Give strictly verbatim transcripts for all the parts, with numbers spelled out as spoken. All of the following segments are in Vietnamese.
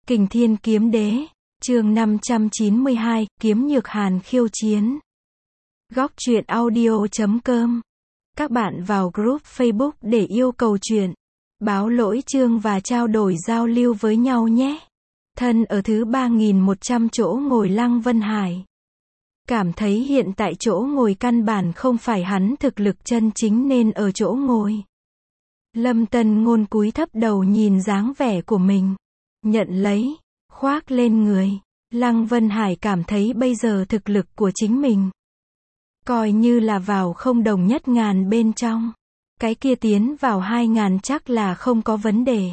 Kình Thiên Kiếm Đế, chương năm trăm chín mươi hai, Kiếm Nhược Hàn khiêu chiến. Góc truyện audio.com. Các bạn vào group Facebook để yêu cầu truyện, báo lỗi chương và trao đổi giao lưu với nhau nhé. Thân ở thứ ba nghìn một trăm chỗ ngồi Lăng Vân Hải cảm thấy hiện tại chỗ ngồi căn bản không phải hắn thực lực chân chính nên ở chỗ ngồi. Lâm Tân Ngôn cúi thấp đầu nhìn dáng vẻ của mình, nhận lấy, khoác lên người. Lăng Vân Hải cảm thấy bây giờ thực lực của chính mình coi như là vào không đồng nhất ngàn bên trong, cái kia tiến vào hai ngàn chắc là không có vấn đề.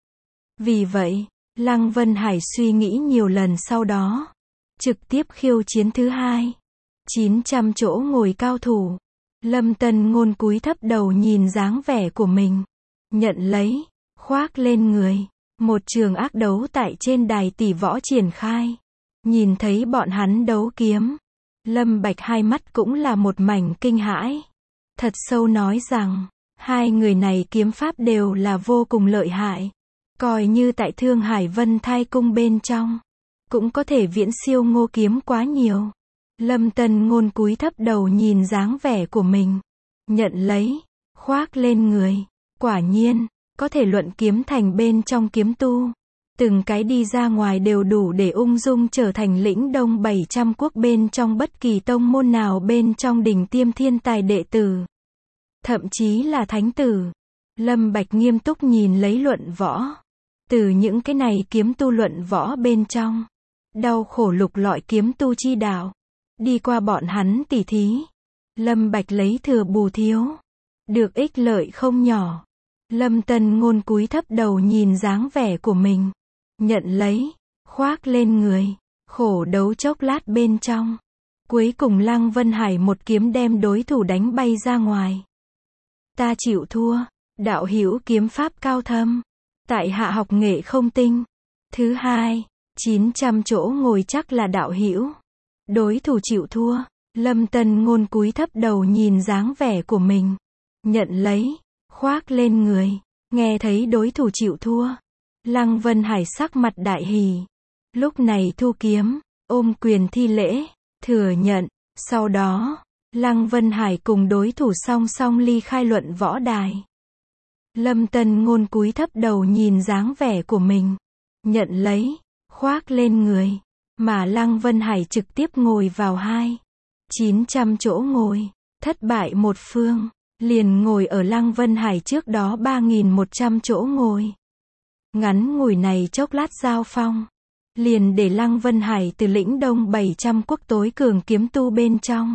Vì vậy, Lăng Vân Hải suy nghĩ nhiều lần sau đó, trực tiếp khiêu chiến thứ hai. chín trăm chỗ ngồi cao thủ. Lâm Tân Ngôn cúi thấp đầu nhìn dáng vẻ của mình, nhận lấy, khoác lên người. Một trường ác đấu tại trên đài tỷ võ triển khai. Nhìn thấy bọn hắn đấu kiếm, Lâm Bạch hai mắt cũng là một mảnh kinh hãi. Thật sâu nói rằng, hai người này kiếm pháp đều là vô cùng lợi hại. Coi như tại Thương Hải Vân Thai Cung bên trong, cũng có thể viễn siêu Ngô Kiếm quá nhiều. Lâm Tân Ngôn cúi thấp đầu nhìn dáng vẻ của mình, nhận lấy, khoác lên người. Quả nhiên, có thể luận kiếm thành bên trong kiếm tu. Từng cái đi ra ngoài đều đủ để ung dung trở thành lĩnh đông bảy trăm quốc bên trong bất kỳ tông môn nào bên trong đỉnh tiêm thiên tài đệ tử. Thậm chí là thánh tử. Lâm Bạch nghiêm túc nhìn lấy luận võ. Từ những cái này kiếm tu luận võ bên trong, đau khổ lục lọi kiếm tu chi đạo, đi qua bọn hắn tỉ thí. Lâm Bạch lấy thừa bù thiếu, được ích lợi không nhỏ. Lâm Tân Ngôn cúi thấp đầu nhìn dáng vẻ của mình, nhận lấy, khoác lên người. Khổ đấu chốc lát bên trong, cuối cùng Lăng Vân Hải một kiếm đem đối thủ đánh bay ra ngoài. Ta chịu thua. Đạo hữu kiếm pháp cao thâm, tại hạ học nghệ không tinh. Thứ hai, chín trăm chỗ ngồi chắc là đạo hữu. Đối thủ chịu thua. Lâm Tân Ngôn cúi thấp đầu nhìn dáng vẻ của mình, nhận lấy, khoác lên người. Nghe thấy đối thủ chịu thua, Lăng Vân Hải sắc mặt đại hỉ. Lúc này thu kiếm, ôm quyền thi lễ, thừa nhận. Sau đó, Lăng Vân Hải cùng đối thủ song song ly khai luận võ đài. Lâm Tân Ngôn cúi thấp đầu nhìn dáng vẻ của mình, nhận lấy, khoác lên người. Mà Lăng Vân Hải trực tiếp ngồi vào hai chín trăm chỗ ngồi, thất bại một phương. Liền ngồi ở Lăng Vân Hải trước đó ba nghìn một trăm chỗ ngồi. Ngắn ngủi này chốc lát giao phong, liền để Lăng Vân Hải từ lĩnh đông bảy trăm quốc tối cường kiếm tu bên trong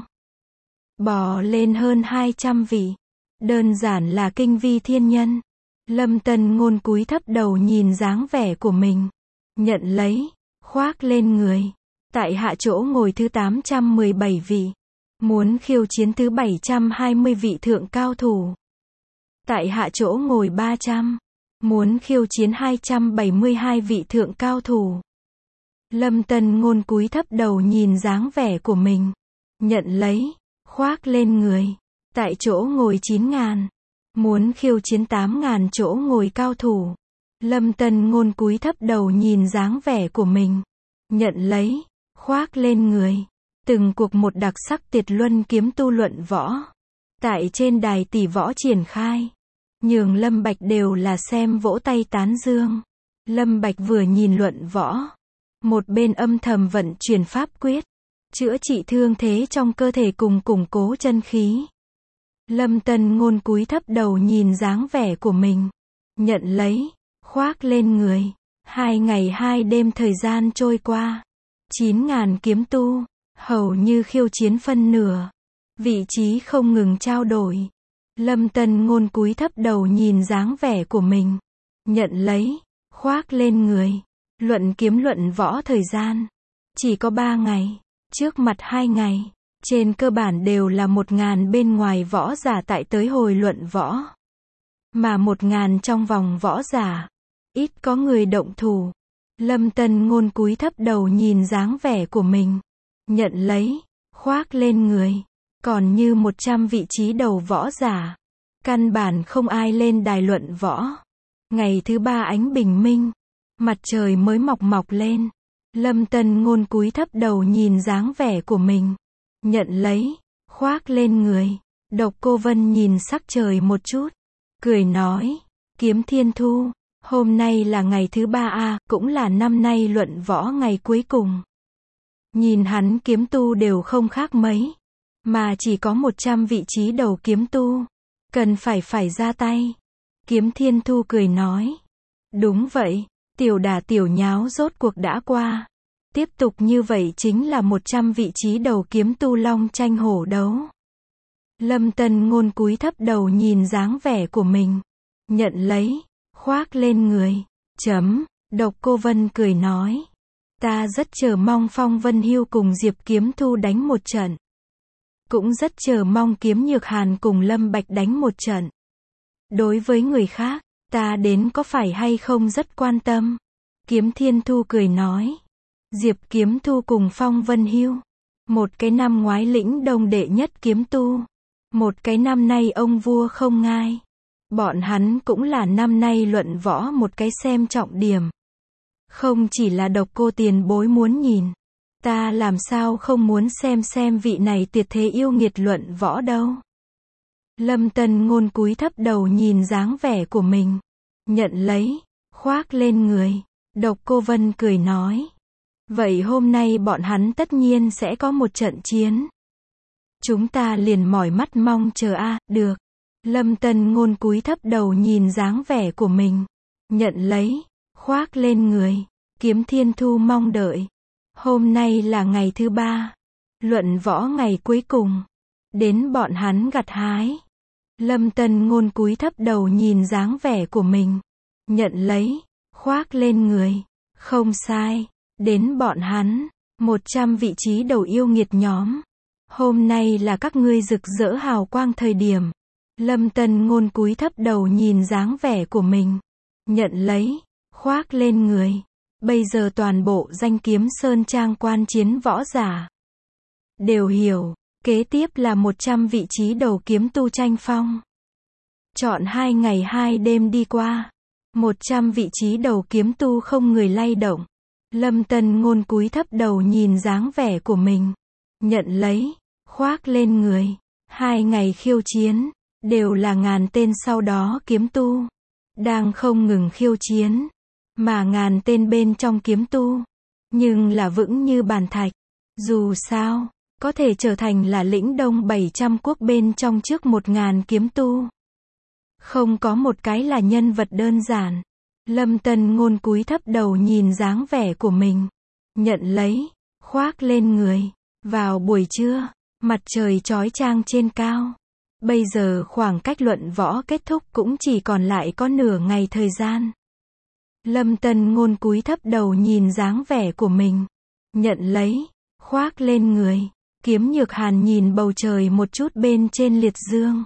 bò lên hơn hai trăm vị. Đơn giản là kinh vi thiên nhân. Lâm Tân Ngôn cúi thấp đầu nhìn dáng vẻ của mình, nhận lấy, khoác lên người. Tại hạ chỗ ngồi thứ tám trăm mười bảy vị, muốn khiêu chiến thứ bảy trăm hai mươi vị thượng cao thủ. Tại hạ chỗ ngồi ba trăm, muốn khiêu chiến hai trăm bảy mươi hai vị thượng cao thủ. Lâm Tân Ngôn cúi thấp đầu nhìn dáng vẻ của mình, nhận lấy, khoác lên người. Tại chỗ ngồi chín ngàn, muốn khiêu chiến tám ngàn chỗ ngồi cao thủ. Lâm Tân Ngôn cúi thấp đầu nhìn dáng vẻ của mình, nhận lấy, khoác lên người. Từng cuộc một đặc sắc tuyệt luân kiếm tu luận võ, tại trên đài tỷ võ triển khai, nhường Lâm Bạch đều là xem vỗ tay tán dương. Lâm Bạch vừa nhìn luận võ, một bên âm thầm vận chuyển pháp quyết, chữa trị thương thế trong cơ thể cùng củng cố chân khí. Lâm Tân Ngôn cúi thấp đầu nhìn dáng vẻ của mình, nhận lấy, khoác lên người. Hai ngày hai đêm thời gian trôi qua, chín ngàn kiếm tu, hầu như khiêu chiến phân nửa, vị trí không ngừng trao đổi. Lâm Tân Ngôn cúi thấp đầu nhìn dáng vẻ của mình, nhận lấy, khoác lên người. Luận kiếm luận võ thời gian chỉ có ba ngày, trước mặt hai ngày, trên cơ bản đều là một ngàn bên ngoài võ giả tại tới hồi luận võ. Mà một ngàn trong vòng võ giả, ít có người động thủ. Lâm Tân Ngôn cúi thấp đầu nhìn dáng vẻ của mình, nhận lấy, khoác lên người. Còn như một trăm vị trí đầu võ giả, căn bản không ai lên đài luận võ. Ngày thứ ba ánh bình minh, Mặt trời mới mọc mọc lên. Lâm Tân Ngôn cúi thấp đầu nhìn dáng vẻ của mình. Nhận lấy, khoác lên người. Độc Cô Vân nhìn sắc trời một chút. Cười nói, Kiếm Thiên Thu, hôm nay là ngày thứ ba a, cũng là năm nay luận võ ngày cuối cùng. Nhìn hắn kiếm tu đều không khác mấy. Mà chỉ có một trăm vị trí đầu kiếm tu. Cần phải phải ra tay. Kiếm Thiên Thu cười nói. Đúng vậy, tiểu đả tiểu nháo rốt cuộc đã qua. Tiếp tục như vậy chính là một trăm vị trí đầu kiếm tu long tranh hổ đấu. Lâm Tân Ngôn cúi thấp đầu nhìn dáng vẻ của mình. Nhận lấy, khoác lên người. Chấm, Độc Cô Vân cười nói. Ta rất chờ mong Phong Vân Hưu cùng Diệp Kiếm Thu đánh một trận. Cũng rất chờ mong Kiếm Nhược Hàn cùng Lâm Bạch đánh một trận. Đối với người khác, ta đến có phải hay không rất quan tâm. Kiếm Thiên Thu cười nói. Diệp Kiếm Thu cùng Phong Vân Hưu. Một cái năm ngoái lĩnh đông đệ nhất kiếm tu. Một cái năm nay ông vua không ngai. Bọn hắn cũng là năm nay luận võ một cái xem trọng điểm. Không chỉ là Độc Cô tiền bối muốn nhìn. Ta làm sao không muốn xem xem vị này tuyệt thế yêu nghiệt luận võ đâu. Lâm Tân Ngôn cúi thấp đầu nhìn dáng vẻ của mình. Nhận lấy, khoác lên người. Độc Cô Vân cười nói. Vậy hôm nay bọn hắn tất nhiên sẽ có một trận chiến. Chúng ta liền mỏi mắt mong chờ a, được. Lâm Tân Ngôn cúi thấp đầu nhìn dáng vẻ của mình. Nhận lấy, khoác lên người. Kiếm Thiên Thu mong đợi. Hôm nay là ngày thứ ba. Luận võ ngày cuối cùng. Đến bọn hắn gặt hái. Lâm Tân Ngôn cúi thấp đầu nhìn dáng vẻ của mình. Nhận lấy, khoác lên người. Không sai. Đến bọn hắn. Một trăm vị trí đầu yêu nghiệt nhóm. Hôm nay là các ngươi rực rỡ hào quang thời điểm. Lâm Tân Ngôn cúi thấp đầu nhìn dáng vẻ của mình. Nhận lấy, khoác lên người. Bây giờ toàn bộ danh kiếm sơn trang quan chiến võ giả. Đều hiểu, kế tiếp là một trăm vị trí đầu kiếm tu tranh phong. Chọn hai ngày hai đêm đi qua. Một trăm vị trí đầu kiếm tu không người lay động. Lâm Tân Ngôn cúi thấp đầu nhìn dáng vẻ của mình. Nhận lấy, khoác lên người. Hai ngày khiêu chiến. Đều là ngàn tên sau đó kiếm tu. Đang không ngừng khiêu chiến. Mà ngàn tên bên trong kiếm tu. Nhưng là vững như bàn thạch. Dù sao, có thể trở thành là lĩnh đông bảy trăm quốc bên trong trước một ngàn kiếm tu. Không có một cái là nhân vật đơn giản. Lâm Tân Ngôn cúi thấp đầu nhìn dáng vẻ của mình. Nhận lấy, khoác lên người. Vào buổi trưa, mặt trời chói chang trên cao. Bây giờ khoảng cách luận võ kết thúc cũng chỉ còn lại có nửa ngày thời gian. Lâm Tân Ngôn cúi thấp đầu nhìn dáng vẻ của mình. Nhận lấy, khoác lên người. Kiếm Nhược Hàn nhìn bầu trời một chút bên trên liệt dương.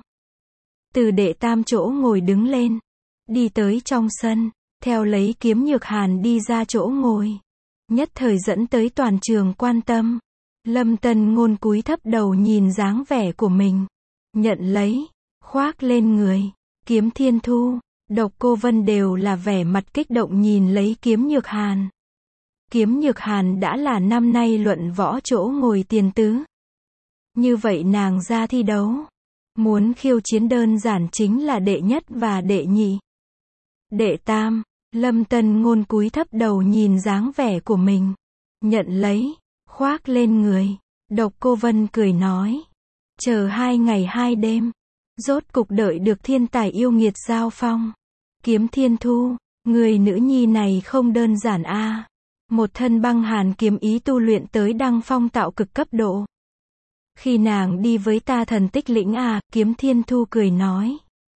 Từ đệ tam chỗ ngồi đứng lên. Đi tới trong sân. Theo lấy Kiếm Nhược Hàn đi ra chỗ ngồi. Nhất thời dẫn tới toàn trường quan tâm. Lâm Tân Ngôn cúi thấp đầu nhìn dáng vẻ của mình. Nhận lấy, khoác lên người. Kiếm Thiên Thu, Độc Cô Vân đều là vẻ mặt kích động nhìn lấy Kiếm Nhược Hàn. Kiếm Nhược Hàn đã là năm nay luận võ chỗ ngồi tiền tứ. Như vậy nàng ra thi đấu. Muốn khiêu chiến đơn giản chính là đệ nhất và đệ nhị. Đệ tam, Lâm Tân Ngôn cúi thấp đầu nhìn dáng vẻ của mình. Nhận lấy, khoác lên người. Độc Cô Vân cười nói. Chờ hai ngày hai đêm. Rốt cục đợi được thiên tài yêu nghiệt giao phong. Kiếm Thiên Thu, người nữ nhi này không đơn giản a. Một thân băng hàn kiếm ý tu luyện tới đăng phong tạo cực cấp độ. Khi nàng đi với ta thần tích lĩnh a, Kiếm Thiên Thu cười nói.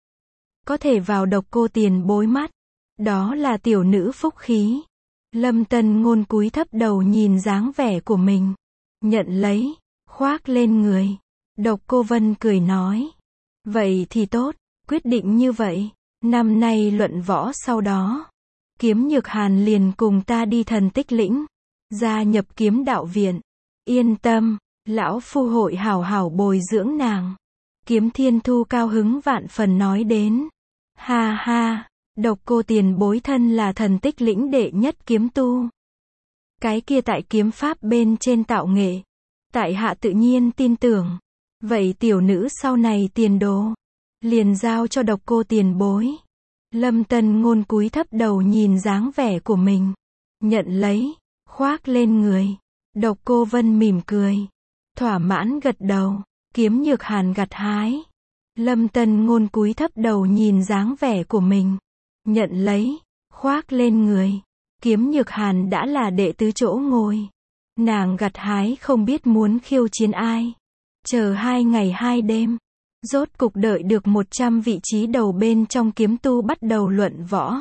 Có thể vào Độc Cô tiền bối mắt. Đó là tiểu nữ phúc khí. Lâm Tân Ngôn cúi thấp đầu nhìn dáng vẻ của mình. Nhận lấy, khoác lên người. Độc Cô Vân cười nói. Vậy thì tốt, quyết định như vậy. Năm nay luận võ sau đó. Kiếm Nhược Hàn liền cùng ta đi thần tích lĩnh. Gia nhập kiếm đạo viện. Yên tâm, lão phu hội hảo hảo bồi dưỡng nàng. Kiếm Thiên Thu cao hứng vạn phần nói đến. Ha ha, Độc Cô tiền bối thân là thần tích lĩnh đệ nhất kiếm tu. Cái kia tại kiếm pháp bên trên tạo nghệ. Tại hạ tự nhiên tin tưởng. Vậy tiểu nữ sau này tiền đồ. Liền giao cho Độc Cô tiền bối. Lâm Tân Ngôn cúi thấp đầu nhìn dáng vẻ của mình. Nhận lấy. Khoác lên người. Độc Cô Vân mỉm cười. Thỏa mãn gật đầu. Kiếm Nhược Hàn gặt hái. Lâm Tân Ngôn cúi thấp đầu nhìn dáng vẻ của mình. Nhận lấy. Khoác lên người. Kiếm Nhược Hàn đã là đệ tứ chỗ ngồi. Nàng gặt hái không biết muốn khiêu chiến ai. Chờ hai ngày hai đêm. Rốt cục đợi được một trăm vị trí đầu bên trong kiếm tu bắt đầu luận võ.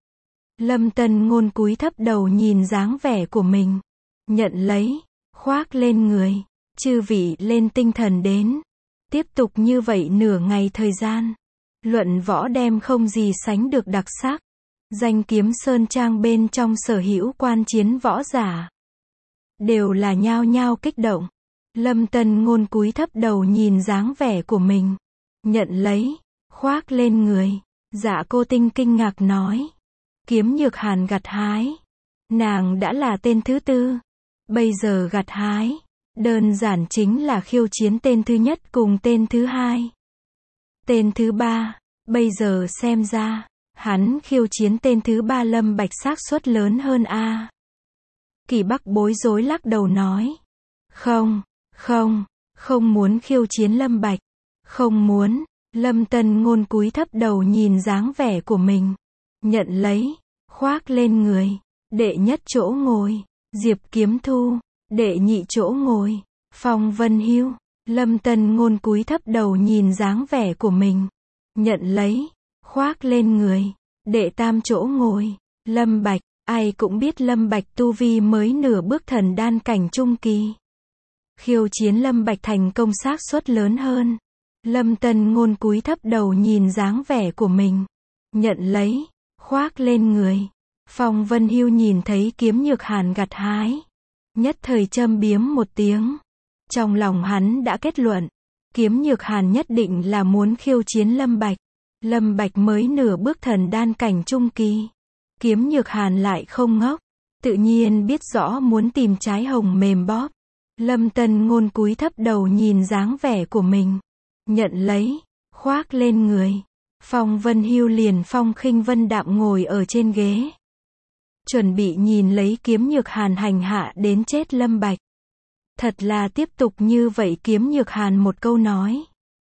Lâm Tân Ngôn cúi thấp đầu nhìn dáng vẻ của mình. Nhận lấy. Khoác lên người. Chư vị lên tinh thần đến. Tiếp tục như vậy nửa ngày thời gian. Luận võ đem không gì sánh được đặc sắc. Danh Kiếm Sơn Trang bên trong sở hữu quan chiến võ giả. Đều là nhao nhao kích động. Lâm Tân Ngôn cúi thấp đầu nhìn dáng vẻ của mình. Nhận lấy. Khoác lên người. Dạ Cô Tinh kinh ngạc nói. Kiếm Nhược Hàn gặt hái. Nàng đã là tên thứ tư. Bây giờ gặt hái. Đơn giản chính là khiêu chiến tên thứ nhất cùng tên thứ hai. Tên thứ ba. Bây giờ xem ra. Hắn khiêu chiến tên thứ ba Lâm Bạch xác suất lớn hơn a. Kỳ Bắc bối rối lắc đầu nói. Không, không, không muốn khiêu chiến Lâm Bạch. Không muốn. Lâm Tân Ngôn cúi thấp đầu nhìn dáng vẻ của mình. Nhận lấy. Khoác lên người. Đệ nhất chỗ ngồi. Diệp Kiếm Thu. Đệ nhị chỗ ngồi. Phong Vân Hưu. Lâm Tân Ngôn cúi thấp đầu nhìn dáng vẻ của mình. Nhận lấy. Khoác lên người. Đệ tam chỗ ngồi. Lâm Bạch. Ai cũng biết Lâm Bạch tu vi mới nửa bước thần đan cảnh trung kỳ. Khiêu chiến Lâm Bạch thành công xác suất lớn hơn. Lâm Tân Ngôn cúi thấp đầu nhìn dáng vẻ của mình. Nhận lấy. Khoác lên người. Phong Vân Hưu nhìn thấy Kiếm Nhược Hàn gặt hái. Nhất thời châm biếm một tiếng. Trong lòng hắn đã kết luận. Kiếm Nhược Hàn nhất định là muốn khiêu chiến Lâm Bạch. Lâm Bạch mới nửa bước thần đan cảnh trung kỳ. Kiếm Nhược Hàn lại không ngốc. Tự nhiên biết rõ muốn tìm trái hồng mềm bóp. Lâm Tân Ngôn cúi thấp đầu nhìn dáng vẻ của mình. Nhận lấy. Khoác lên người. Phong Vân Hưu liền phong khinh vân đạm ngồi ở trên ghế. Chuẩn bị nhìn lấy Kiếm Nhược Hàn hành hạ đến chết Lâm Bạch. Thật là tiếp tục như vậy Kiếm Nhược Hàn một câu nói.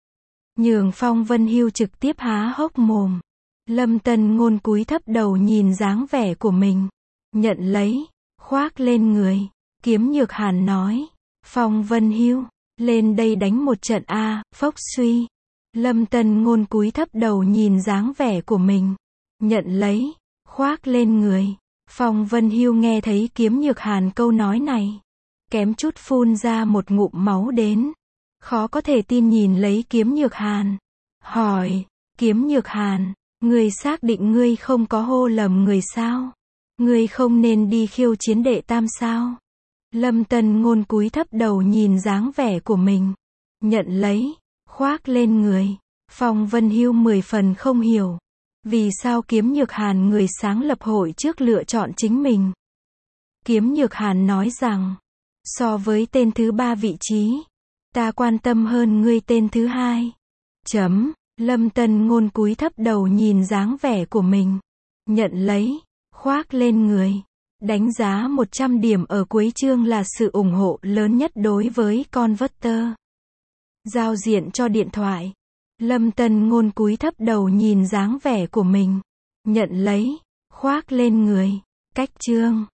Nhường Phong Vân Hưu trực tiếp há hốc mồm. Lâm Tân Ngôn cúi thấp đầu nhìn dáng vẻ của mình. Nhận lấy. Khoác lên người. Kiếm Nhược Hàn nói. Phong Vân Hưu. Lên đây đánh một trận a. Phốc suy. Lâm Tân Ngôn cúi thấp đầu nhìn dáng vẻ của mình. Nhận lấy. Khoác lên người. Phong Vân Hưu nghe thấy Kiếm Nhược Hàn câu nói này. Kém chút phun ra một ngụm máu đến. Khó có thể tin nhìn lấy Kiếm Nhược Hàn. Hỏi. Kiếm Nhược Hàn. Ngươi xác định ngươi không có hô lầm người sao? Ngươi không nên đi khiêu chiến đệ tam sao? Lâm Tân Ngôn cúi thấp đầu nhìn dáng vẻ của mình. Nhận lấy. Khoác lên người. Phong Vân Hưu mười phần không hiểu. Vì sao Kiếm Nhược Hàn người sáng lập hội trước lựa chọn chính mình? Kiếm Nhược Hàn nói rằng. So với tên thứ ba vị trí. Ta quan tâm hơn ngươi tên thứ hai. Chấm. Lâm Tân Ngôn cúi thấp đầu nhìn dáng vẻ của mình. Nhận lấy. Khoác lên người. Đánh giá một trăm điểm ở cuối chương là sự ủng hộ lớn nhất đối với Converter. Giao diện cho điện thoại. Lâm Tân Ngôn cúi thấp đầu nhìn dáng vẻ của mình. Nhận lấy. Khoác lên người. Cách chương.